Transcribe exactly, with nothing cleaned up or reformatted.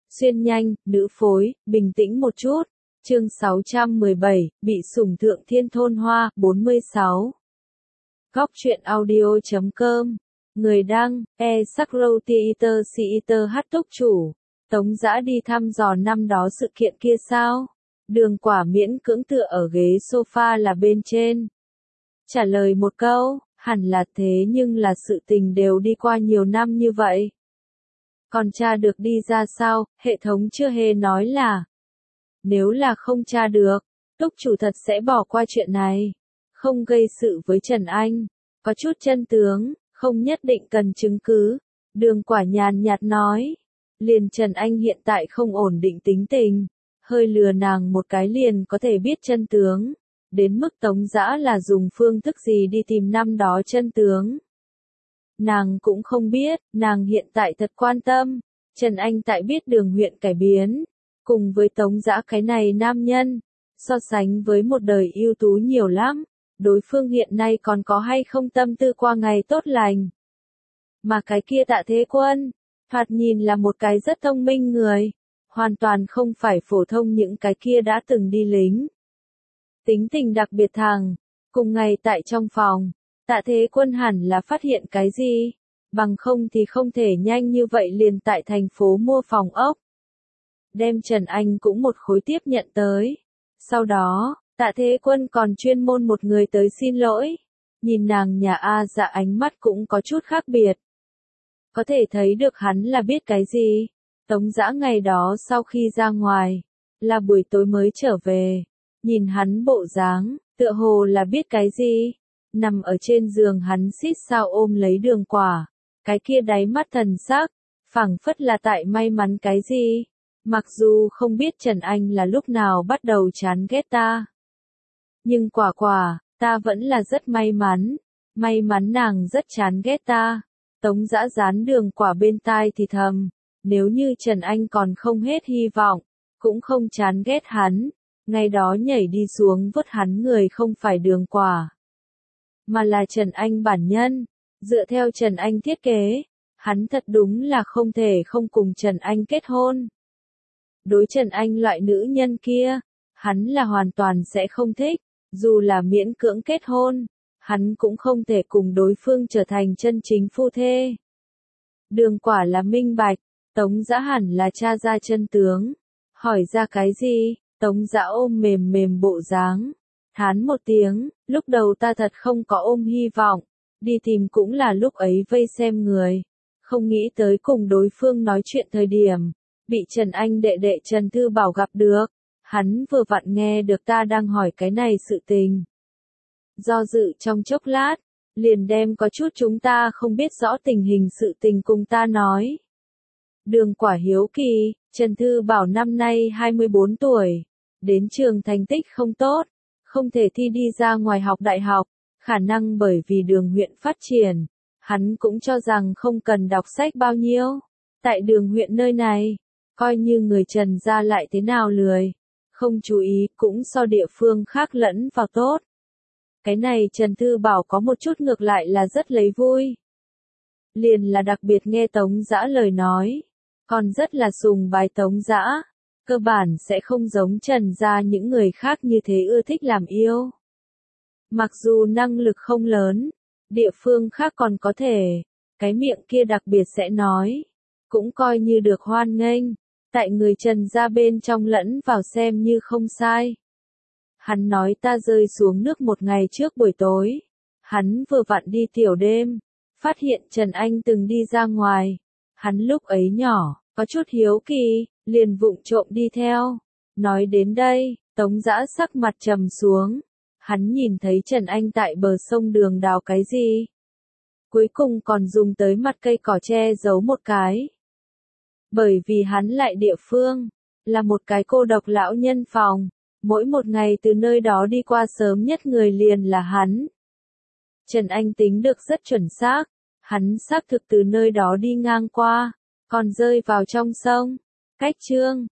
Xuyên nhanh, nữ phối, bình tĩnh một chút. Chương sáu trăm mười bảy, bị sủng thượng thiên thôn hoa, bốn mươi sáu. Góc truyện audio chấm com. Người đăng, e sắc râu theater theater hát túc chủ. Tống Dã đi thăm dò năm đó sự kiện kia sao? Đường Quả miễn cưỡng tựa ở ghế sofa là bên trên. Trả lời một câu, hẳn là thế nhưng là sự tình đều đi qua nhiều năm như vậy. Còn tra được đi ra sao, hệ thống chưa hề nói là. Nếu là không tra được, túc chủ thật sẽ bỏ qua chuyện này. Không gây sự với Trần Anh. Có chút chân tướng, không nhất định cần chứng cứ. Đường Quả nhàn nhạt nói. Liền Trần Anh hiện tại không ổn định tính tình. Hơi lừa nàng một cái liền có thể biết chân tướng. Đến mức Tống Dã là dùng phương thức gì đi tìm năm đó chân tướng. Nàng cũng không biết, nàng hiện tại thật quan tâm. Trần Anh tại biết Đường huyện cải biến. Cùng với Tống Dã cái này nam nhân. So sánh với một đời ưu tú nhiều lắm. Đối phương hiện nay còn có hay không tâm tư qua ngày tốt lành. Mà cái kia Tạ Thế Quân, thoạt nhìn là một cái rất thông minh người. Hoàn toàn không phải phổ thông những cái kia đã từng đi lính. Tính tình đặc biệt thẳng. Cùng ngày tại trong phòng, Tạ Thế Quân hẳn là phát hiện cái gì. Bằng không thì không thể nhanh như vậy liền tại thành phố mua phòng ốc. Đem Trần Anh cũng một khối tiếp nhận tới. Sau đó, Tạ Thế Quân còn chuyên môn một người tới xin lỗi. Nhìn nàng nhà A Dạ ánh mắt cũng có chút khác biệt. Có thể thấy được hắn là biết cái gì. Tống Dã ngày đó sau khi ra ngoài, là buổi tối mới trở về. Nhìn hắn bộ dáng, tựa hồ là biết cái gì. Nằm ở trên giường hắn xít sao ôm lấy Đường Quả. Cái kia đáy mắt thần sắc, phảng phất là tại may mắn cái gì. Mặc dù không biết Trần Anh là lúc nào bắt đầu chán ghét ta. Nhưng Quả Quả, ta vẫn là rất may mắn. May mắn nàng rất chán ghét ta. Tống Dã dán Đường Quả bên tai thì thầm. Nếu như Trần Anh còn không hết hy vọng, cũng không chán ghét hắn. Ngày đó nhảy đi xuống vớt hắn người không phải Đường Quả, mà là Trần Anh bản nhân. Dựa theo Trần Anh thiết kế, hắn thật đúng là không thể không cùng Trần Anh kết hôn. Đối Trần Anh loại nữ nhân kia, hắn là hoàn toàn sẽ không thích. Dù là miễn cưỡng kết hôn, hắn cũng không thể cùng đối phương trở thành chân chính phu thê. Đường Quả là minh bạch, Tống Dã hẳn là tra ra chân tướng. Hỏi ra cái gì? Tống Dã ôm mềm mềm bộ dáng. Thán một tiếng, lúc đầu ta thật không có ôm hy vọng. Đi tìm cũng là lúc ấy vây xem người. Không nghĩ tới cùng đối phương nói chuyện thời điểm. Bị Trần Anh đệ đệ Trần Thư Bảo gặp được. Hắn vừa vặn nghe được ta đang hỏi cái này sự tình. Do dự trong chốc lát, liền đem có chút chúng ta không biết rõ tình hình sự tình cùng ta nói. Đường Quả hiếu kỳ, Trần Thư Bảo năm nay hai mươi bốn tuổi. Đến trường thành tích không tốt, không thể thi đi ra ngoài học đại học, khả năng bởi vì Đường huyện phát triển, hắn cũng cho rằng không cần đọc sách bao nhiêu. Tại Đường huyện nơi này, coi như người Trần gia lại thế nào lười, không chú ý cũng so địa phương khác lẫn vào tốt. Cái này Trần Thư Bảo có một chút ngược lại là rất lấy vui. Liền là đặc biệt nghe Tống Dã lời nói, còn rất là sùng bái Tống Dã. Cơ bản sẽ không giống Trần gia những người khác như thế ưa thích làm yêu. Mặc dù năng lực không lớn, địa phương khác còn có thể, cái miệng kia đặc biệt sẽ nói, cũng coi như được hoan nghênh, tại người Trần gia bên trong lẫn vào xem như không sai. Hắn nói ta rơi xuống nước một ngày trước buổi tối, hắn vừa vặn đi tiểu đêm, phát hiện Trần Anh từng đi ra ngoài, hắn lúc ấy nhỏ, có chút hiếu kỳ. Liền vụng trộm đi theo. Nói đến đây, Tống Dã sắc mặt trầm xuống. Hắn nhìn thấy Trần Anh tại bờ sông đường đào cái gì. Cuối cùng còn dùng tới mặt cây cỏ che giấu một cái. Bởi vì hắn lại địa phương, là một cái cô độc lão nhân phòng. Mỗi một ngày từ nơi đó đi qua sớm nhất người liền là hắn. Trần Anh tính được rất chuẩn xác. Hắn xác thực từ nơi đó đi ngang qua, còn rơi vào trong sông. Cách chương,